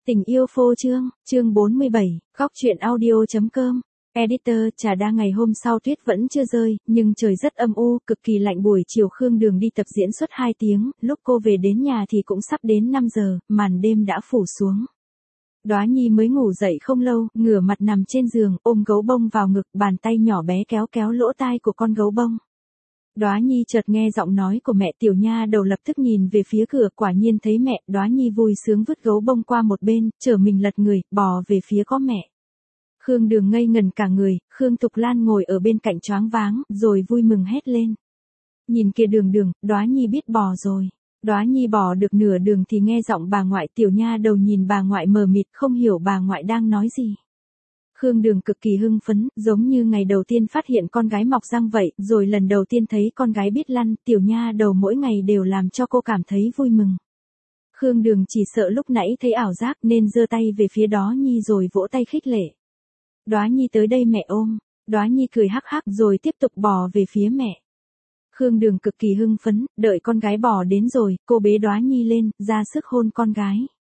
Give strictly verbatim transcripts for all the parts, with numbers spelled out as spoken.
Tình yêu phô trương, chương bốn mươi bảy, góc truyện audio.com. Editor, trà đa ngày hôm sau tuyết vẫn chưa rơi, nhưng trời rất âm u, cực kỳ lạnh. Buổi chiều Khương Đường đi tập diễn suốt hai tiếng, lúc cô về đến nhà thì cũng sắp đến năm giờ, màn đêm đã phủ xuống. Đóa Nhi mới ngủ dậy không lâu, ngửa mặt nằm trên giường, ôm gấu bông vào ngực, bàn tay nhỏ bé kéo kéo lỗ tai của con gấu bông. Đóa Nhi chợt nghe giọng nói của mẹ. Tiểu nha đầu lập tức nhìn về phía cửa, quả nhiên thấy mẹ. Đóa Nhi vui sướng vứt gấu bông qua một bên, trở mình lật người, bò về phía có mẹ. Khương Đường ngây ngần cả người, Khương Thục Lan ngồi ở bên cạnh choáng váng, rồi vui mừng hét lên. Nhìn kìa Đường Đường, Đóa Nhi biết bò rồi. Đóa Nhi bò được nửa đường thì nghe giọng bà ngoại. Tiểu nha đầu nhìn bà ngoại mờ mịt, không hiểu bà ngoại đang nói gì. Khương Đường cực kỳ hưng phấn, giống như ngày đầu tiên phát hiện con gái mọc răng vậy, rồi lần đầu tiên thấy con gái biết lăn. Tiểu nha đầu mỗi ngày đều làm cho cô cảm thấy vui mừng. Khương Đường chỉ sợ lúc nãy thấy ảo giác nên giơ tay về phía Đóa Nhi rồi vỗ tay khích lệ. Đóa Nhi tới đây mẹ ôm. Đóa Nhi cười hắc hắc rồi tiếp tục bò về phía mẹ. Khương Đường cực kỳ hưng phấn, đợi con gái bò đến rồi, cô bế Đóa Nhi lên, ra sức hôn con gái.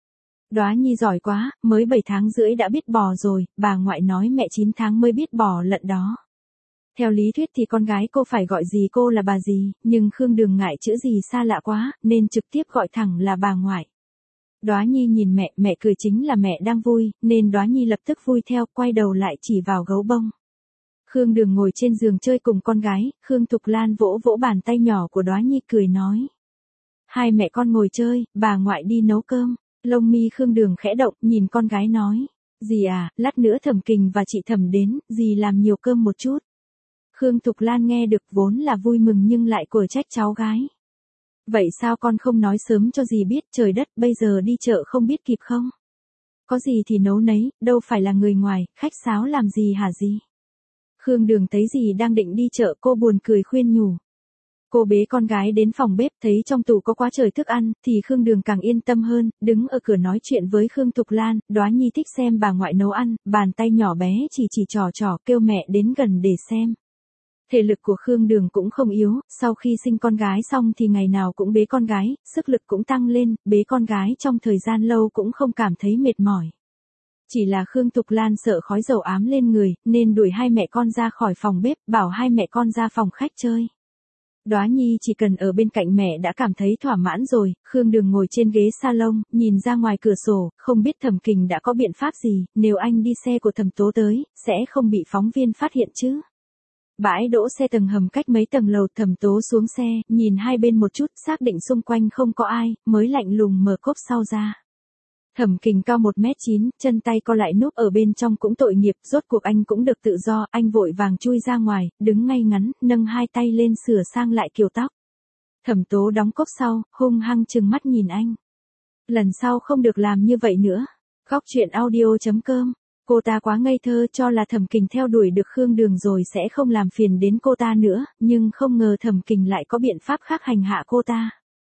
Đóa Nhi giỏi quá, mới bảy tháng rưỡi đã biết bò rồi, bà ngoại nói mẹ chín tháng mới biết bò lận đó. Theo lý thuyết thì con gái cô phải gọi gì cô là bà gì, nhưng Khương Đường ngại chữ gì xa lạ quá, nên trực tiếp gọi thẳng là bà ngoại. Đóa Nhi nhìn mẹ, mẹ cười chính là mẹ đang vui, nên Đóa Nhi lập tức vui theo, quay đầu lại chỉ vào gấu bông. Khương Đường ngồi trên giường chơi cùng con gái, Khương Thục Lan vỗ vỗ bàn tay nhỏ của Đóa Nhi cười nói. Hai mẹ con ngồi chơi, bà ngoại đi nấu cơm. Lông mi Khương Đường khẽ động, nhìn con gái nói. Dì à, lát nữa Thẩm Kình và chị Thẩm đến, dì làm nhiều cơm một chút. Khương Thục Lan nghe được vốn là vui mừng nhưng lại quở trách cháu gái. Vậy sao con không nói sớm cho dì biết, trời đất, bây giờ đi chợ không biết kịp không? Có gì thì nấu nấy, đâu phải là người ngoài, khách sáo làm gì hả dì? Khương Đường thấy dì đang định đi chợ, cô buồn cười khuyên nhủ. Cô bế con gái đến phòng bếp, thấy trong tủ có quá trời thức ăn, thì Khương Đường càng yên tâm hơn, đứng ở cửa nói chuyện với Khương Thục Lan. Đóa Nhi thích xem bà ngoại nấu ăn, bàn tay nhỏ bé chỉ chỉ trò trò kêu mẹ đến gần để xem. Thể lực của Khương Đường cũng không yếu, sau khi sinh con gái xong thì ngày nào cũng bế con gái, sức lực cũng tăng lên, bế con gái trong thời gian lâu cũng không cảm thấy mệt mỏi. Chỉ là Khương Thục Lan sợ khói dầu ám lên người, nên đuổi hai mẹ con ra khỏi phòng bếp, bảo hai mẹ con ra phòng khách chơi. Đóa Nhi chỉ cần ở bên cạnh mẹ đã cảm thấy thỏa mãn rồi. Khương Đường ngồi trên ghế salon, nhìn ra ngoài cửa sổ, không biết Thẩm Kình đã có biện pháp gì, nếu anh đi xe của Thẩm Tố tới, sẽ không bị phóng viên phát hiện chứ. Bãi đỗ xe tầng hầm cách mấy tầng lầu, Thẩm Tố xuống xe, nhìn hai bên một chút, xác định xung quanh không có ai, mới lạnh lùng mở cốp sau ra. Thẩm Kình cao một mét chín, chân tay co lại núp ở bên trong cũng tội nghiệp, rốt cuộc anh cũng được tự do, anh vội vàng chui ra ngoài, đứng ngay ngắn, nâng hai tay lên sửa sang lại kiểu tóc. Thẩm Tố đóng cốp sau, hung hăng trừng mắt nhìn anh. Lần sau không được làm như vậy nữa. Góc truyện audio.com. Cô ta quá ngây thơ cho là Thẩm Kình theo đuổi được Khương Đường rồi sẽ không làm phiền đến cô ta nữa, nhưng không ngờ Thẩm Kình lại có biện pháp khác hành hạ cô ta.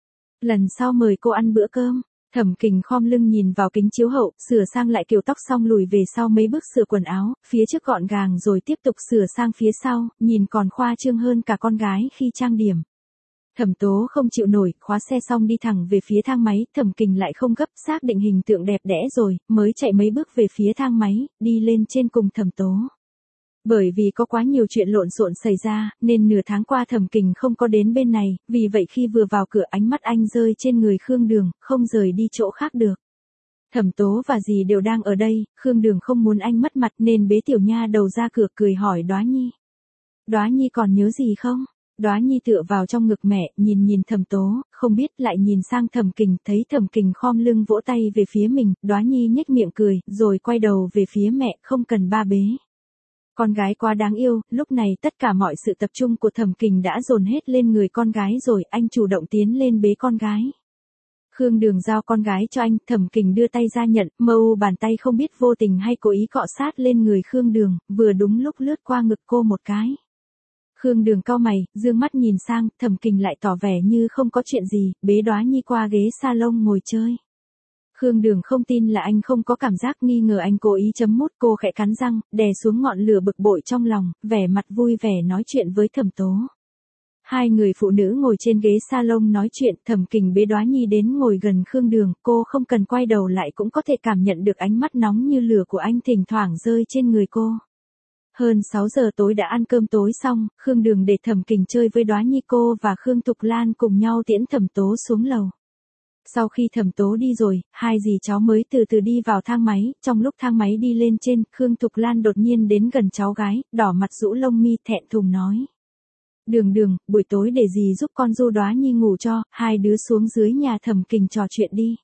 Lần sau mời cô ăn bữa cơm. Thẩm Kình khom lưng nhìn vào kính chiếu hậu, sửa sang lại kiểu tóc xong lùi về sau mấy bước sửa quần áo, phía trước gọn gàng rồi tiếp tục sửa sang phía sau, nhìn còn khoa trương hơn cả con gái khi trang điểm. Thẩm Tố không chịu nổi, khóa xe xong đi thẳng về phía thang máy, Thẩm Kình lại không gấp, xác định hình tượng đẹp đẽ rồi, mới chạy mấy bước về phía thang máy, đi lên trên cùng Thẩm Tố. Bởi vì có quá nhiều chuyện lộn xộn xảy ra, nên nửa tháng qua Thẩm Kình không có đến bên này, vì vậy khi vừa vào cửa ánh mắt anh rơi trên người Khương Đường, không rời đi chỗ khác được. Thẩm Tố và dì đều đang ở đây, Khương Đường không muốn anh mất mặt nên bế tiểu nha đầu ra cửa cười hỏi Đóa Nhi. Đóa Nhi còn nhớ gì không? Đóa Nhi tựa vào trong ngực mẹ, nhìn nhìn Thẩm Tố, không biết lại nhìn sang Thẩm Kình, thấy Thẩm Kình khom lưng vỗ tay về phía mình, Đóa Nhi nhếch miệng cười, rồi quay đầu về phía mẹ, không cần ba bế. Con gái quá đáng yêu, lúc này tất cả mọi sự tập trung của Thẩm Kình đã dồn hết lên người con gái rồi, anh chủ động tiến lên bế con gái. Khương Đường giao con gái cho anh, Thẩm Kình đưa tay ra nhận, mờ u bàn tay không biết vô tình hay cố ý cọ sát lên người Khương Đường, vừa đúng lúc lướt qua ngực cô một cái. Khương Đường cau mày, dương mắt nhìn sang, Thẩm Kình lại tỏ vẻ như không có chuyện gì, bế Đóa Nhi qua ghế salon ngồi chơi. Khương Đường không tin là anh không có cảm giác, nghi ngờ anh cố ý chấm mút, cô khẽ cắn răng, đè xuống ngọn lửa bực bội trong lòng, vẻ mặt vui vẻ nói chuyện với Thẩm Tố. Hai người phụ nữ ngồi trên ghế salon nói chuyện, Thẩm Kình bế Đóa Nhi đến ngồi gần Khương Đường, cô không cần quay đầu lại cũng có thể cảm nhận được ánh mắt nóng như lửa của anh thỉnh thoảng rơi trên người cô. Hơn sáu giờ tối đã ăn cơm tối xong, Khương Đường để Thẩm Kình chơi với Đóa Nhi, cô và Khương Thục Lan cùng nhau tiễn Thẩm Tố xuống lầu. Sau khi Thẩm Tố đi rồi, hai dì cháu mới từ từ đi vào thang máy, trong lúc thang máy đi lên trên, Khương Thục Lan đột nhiên đến gần cháu gái, đỏ mặt rũ lông mi thẹn thùng nói. Đường Đường, buổi tối để dì giúp con du Đóa Nhi ngủ cho, hai đứa xuống dưới nhà Thẩm Kình trò chuyện đi.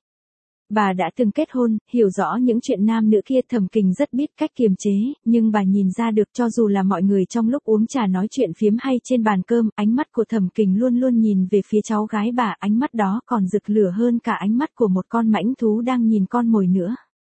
Bà đã từng kết hôn, hiểu rõ những chuyện nam nữ kia, Thẩm Kình rất biết cách kiềm chế, nhưng bà nhìn ra được cho dù là mọi người trong lúc uống trà nói chuyện phiếm hay trên bàn cơm, ánh mắt của Thẩm Kình luôn luôn nhìn về phía cháu gái bà, ánh mắt đó còn rực lửa hơn cả ánh mắt của một con mãnh thú đang nhìn con mồi nữa.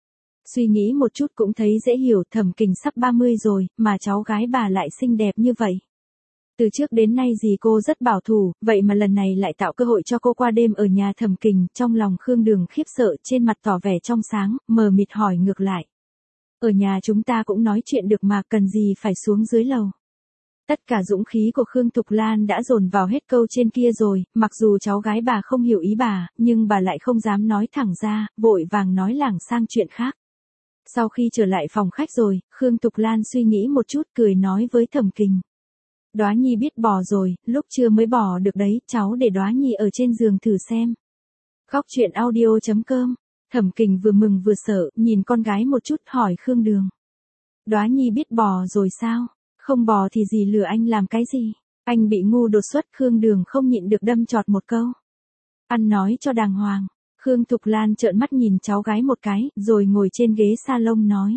Suy nghĩ một chút cũng thấy dễ hiểu, Thẩm Kình sắp ba mươi rồi, mà cháu gái bà lại xinh đẹp như vậy. Từ trước đến nay dì cô rất bảo thủ, vậy mà lần này lại tạo cơ hội cho cô qua đêm ở nhà Thẩm Kình, trong lòng Khương Đường khiếp sợ, trên mặt tỏ vẻ trong sáng, mờ mịt hỏi ngược lại. Ở nhà chúng ta cũng nói chuyện được mà, cần gì phải xuống dưới lầu. Tất cả dũng khí của Khương Thục Lan đã dồn vào hết câu trên kia rồi, mặc dù cháu gái bà không hiểu ý bà, nhưng bà lại không dám nói thẳng ra, vội vàng nói lảng sang chuyện khác. Sau khi trở lại phòng khách rồi, Khương Thục Lan suy nghĩ một chút cười nói với Thẩm Kình. Đóa Nhi biết bò rồi, lúc trưa mới bò được đấy, cháu để Đóa Nhi ở trên giường thử xem. Khóc chuyện audio chấm com. Thẩm Kình vừa mừng vừa sợ, nhìn con gái một chút hỏi Khương Đường. Đóa Nhi biết bò rồi sao? Không bò thì dì lừa anh làm cái gì? Anh bị ngu đột xuất, Khương Đường không nhịn được đâm chọt một câu. Ăn nói cho đàng hoàng. Khương Thục Lan trợn mắt nhìn cháu gái một cái, rồi ngồi trên ghế salon nói.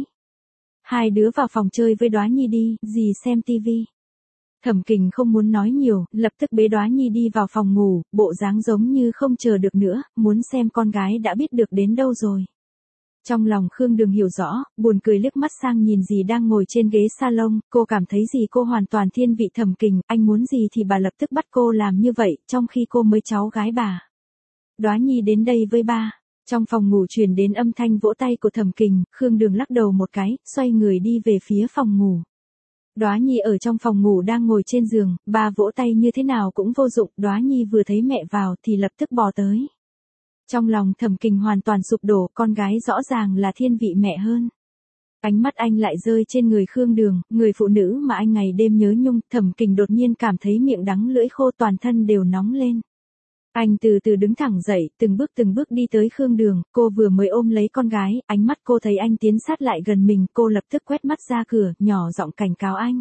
Hai đứa vào phòng chơi với Đóa Nhi đi, dì xem tivi. Thẩm Kình không muốn nói nhiều, lập tức bế Đóa Nhi đi vào phòng ngủ, bộ dáng giống như không chờ được nữa, muốn xem con gái đã biết được đến đâu rồi. Trong lòng Khương Đường hiểu rõ, buồn cười liếc mắt sang nhìn dì đang ngồi trên ghế salon, cô cảm thấy dì cô hoàn toàn thiên vị Thẩm Kình, anh muốn gì thì bà lập tức bắt cô làm như vậy, trong khi cô mới cháu gái bà. Đóa Nhi đến đây với ba. Trong phòng ngủ truyền đến âm thanh vỗ tay của Thẩm Kình, Khương Đường lắc đầu một cái, xoay người đi về phía phòng ngủ. Đóa Nhi ở trong phòng ngủ đang ngồi trên giường, ba vỗ tay như thế nào cũng vô dụng, Đóa Nhi vừa thấy mẹ vào thì lập tức bò tới. Trong lòng Thẩm Kình hoàn toàn sụp đổ, con gái rõ ràng là thiên vị mẹ hơn. Ánh mắt anh lại rơi trên người Khương Đường, người phụ nữ mà anh ngày đêm nhớ nhung, Thẩm Kình đột nhiên cảm thấy miệng đắng lưỡi khô, toàn thân đều nóng lên. Anh từ từ đứng thẳng dậy, từng bước từng bước đi tới Khương Đường, cô vừa mới ôm lấy con gái, ánh mắt cô thấy anh tiến sát lại gần mình, cô lập tức quét mắt ra cửa, nhỏ giọng cảnh cáo anh.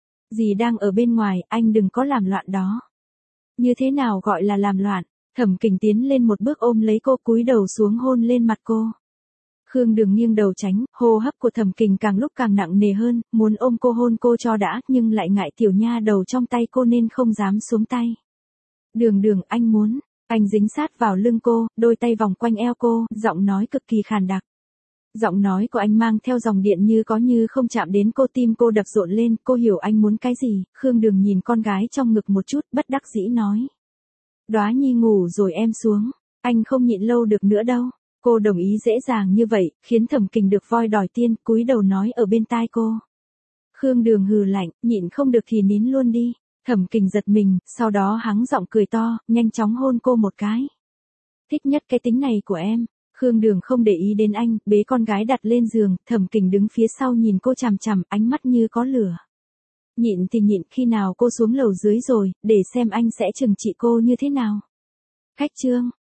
Dì đang ở bên ngoài, anh đừng có làm loạn đó. Như thế nào gọi là làm loạn? Thẩm Kình tiến lên một bước ôm lấy cô, cúi đầu xuống hôn lên mặt cô. Khương Đường nghiêng đầu tránh, hô hấp của Thẩm Kình càng lúc càng nặng nề hơn, muốn ôm cô hôn cô cho đã, nhưng lại ngại tiểu nha đầu trong tay cô nên không dám xuống tay. Đường Đường, anh muốn. Anh dính sát vào lưng cô, đôi tay vòng quanh eo cô, giọng nói cực kỳ khàn đặc. Giọng nói của anh mang theo dòng điện như có như không chạm đến cô, tim cô đập rộn lên, cô hiểu anh muốn cái gì. Khương Đường nhìn con gái trong ngực một chút, bất đắc dĩ nói. Đóa Nhi ngủ rồi em xuống, anh không nhịn lâu được nữa đâu. Cô đồng ý dễ dàng như vậy, khiến Thẩm Kình được voi đòi tiên, cúi đầu nói ở bên tai cô. Khương Đường hừ lạnh, nhịn không được thì nín luôn đi. Thẩm Kình giật mình, sau đó hắng giọng cười to, nhanh chóng hôn cô một cái. Thích nhất cái tính này của em. Khương Đường không để ý đến anh, bế con gái đặt lên giường, Thẩm Kình đứng phía sau nhìn cô chằm chằm, ánh mắt như có lửa. Nhịn thì nhịn, khi nào cô xuống lầu dưới rồi, để xem anh sẽ trừng trị cô như thế nào. Khách trương.